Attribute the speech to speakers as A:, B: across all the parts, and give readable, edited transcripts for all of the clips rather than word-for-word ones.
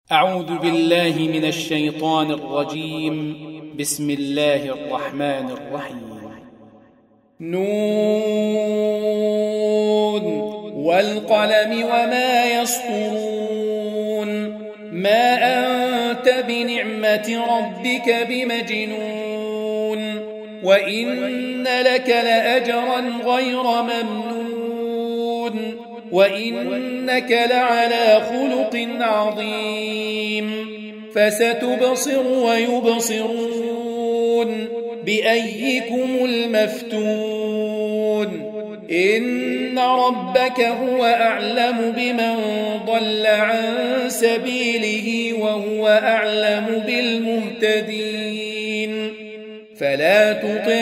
A: أعوذ بالله من الشيطان الرجيم. بسم الله الرحمن الرحيم. نون والقلم وما يسطرون ما أنت بنعمة ربك بمجنون وإن لك لأجرا غير ممنون وإنك لعلى خلق عظيم فستبصر ويبصرون بأيكم المفتون إن ربك هو أعلم بمن ضل عن سبيله وهو أعلم بالمهتدين فلا تطع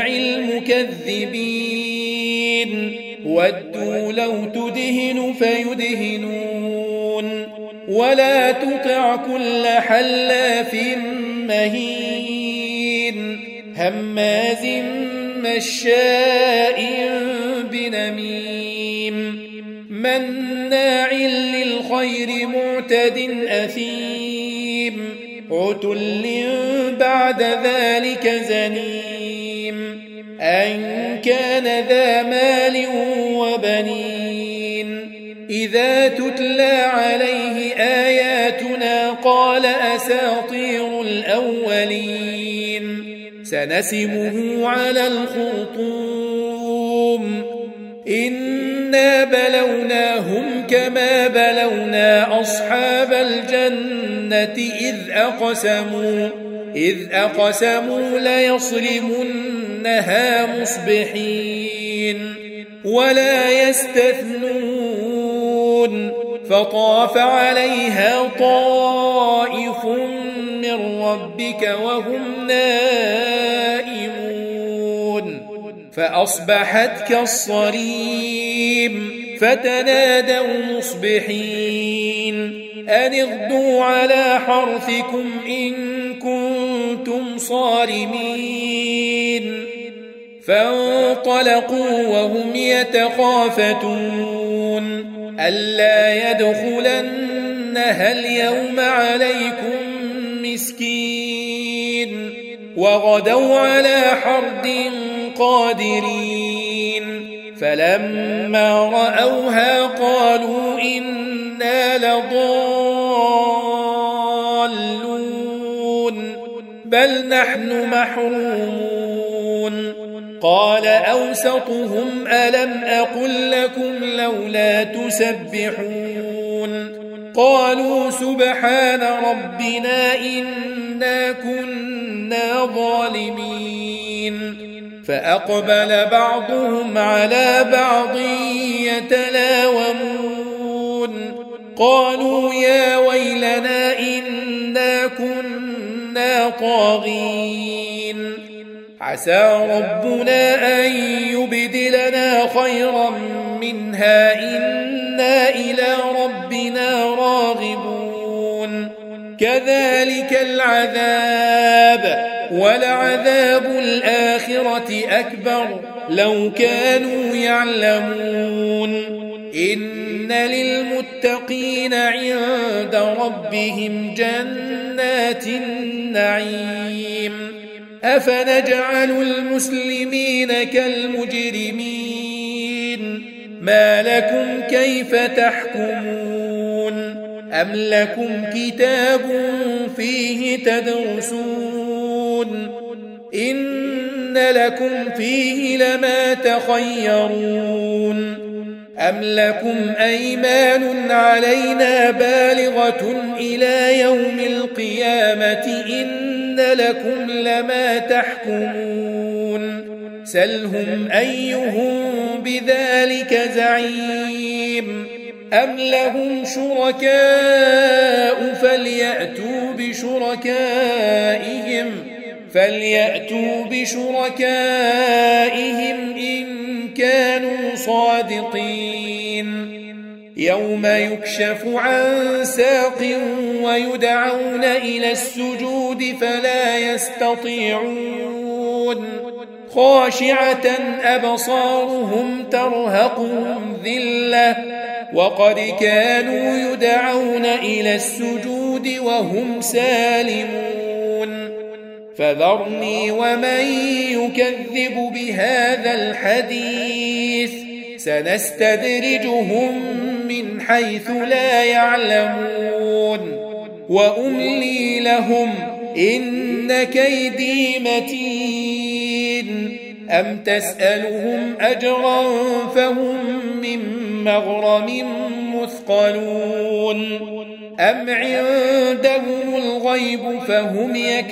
A: المكذبين ودوا لو تدهن فيدهنون ولا تطع كل حلاف مهين هماز مشاء بنميم مناع للخير معتد أثيم عتل بعد ذلك زنيم أن كان ذا مال وبنين إذا تتلى عليه آياتنا قال أساطير الأولين سنسمه على الخرطوم إنا بلوناهم كما بلونا أصحاب الجنة إذ أقسموا ليصرمنها مصبحين ولا يستثنون فطاف عليها طائف من ربك وهم نائمون فأصبحت كالصريم فتنادوا مصبحين أن اغدوا على حرثكم إن كنتم صارمين فانطلقوا وهم يتخافتون ألا يدخلنها اليوم عليكم مسكين وغدوا على حرد قادرين فلما رأوها قالوا إنا لضالون بل نحن محرومون قال أوسطهم ألم أقل لكم لولا تسبحون قالوا سبحان ربنا إنا كنا ظالمين فأقبل بعضهم على بعض يتلاومون قالوا يا ويلنا إنا كنا طاغين عسى ربنا أن يبدلنا خيرا منها إنا إلى ربنا راغبون كذلك العذاب ولعذاب الآخرة أكبر لو كانوا يعلمون إن للمتقين عند ربهم جنات النعيم أفنجعل المسلمين كالمجرمين ما لكم كيف تحكمون أم لكم كتاب فيه تدرسون إن لكم فيه لما تخيرون أم لكم أيمان علينا بالغة إلى يوم القيامة إن لكم لما تحكمون سلهم أيهم بذلك زعيم أم لهم شركاء فليأتوا بشركائهم إن كانوا صادقين يوم يكشف عن ساق ويدعون إلى السجود فلا يستطيعون خاشعة أبصارهم ترهقهم ذلة وقد كانوا يدعون إلى السجود
B: الخلود وهم سالمون فذرني ومن يكذب بهذا الحديث سنستدرجهم من حيث لا يعلمون وأملي لهم إن كيدي متين أم تسألهم أجرا فهم من مغرم مثقلون أم عندهم الغيب فهم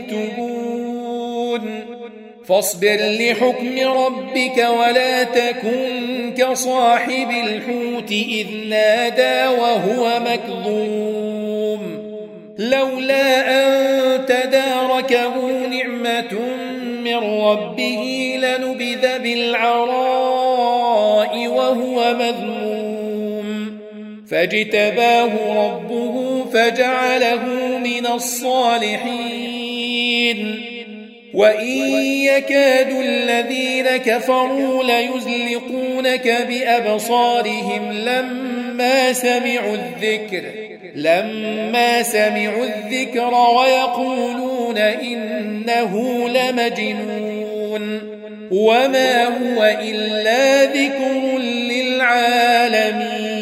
B: يكتبون فاصبر لحكم ربك ولا تكن كصاحب الحوت إذ نادى وهو مكظوم لولا أن تداركه نعمة من ربه لنبذ بالعراء وهو مذموم فاجتباه ربه فجعله من الصالحين وإن يكاد الذين كفروا ليزلقونك بأبصارهم لما سمعوا الذكر ويقولون إنه لمجنون وما هو إلا ذكر للعالمين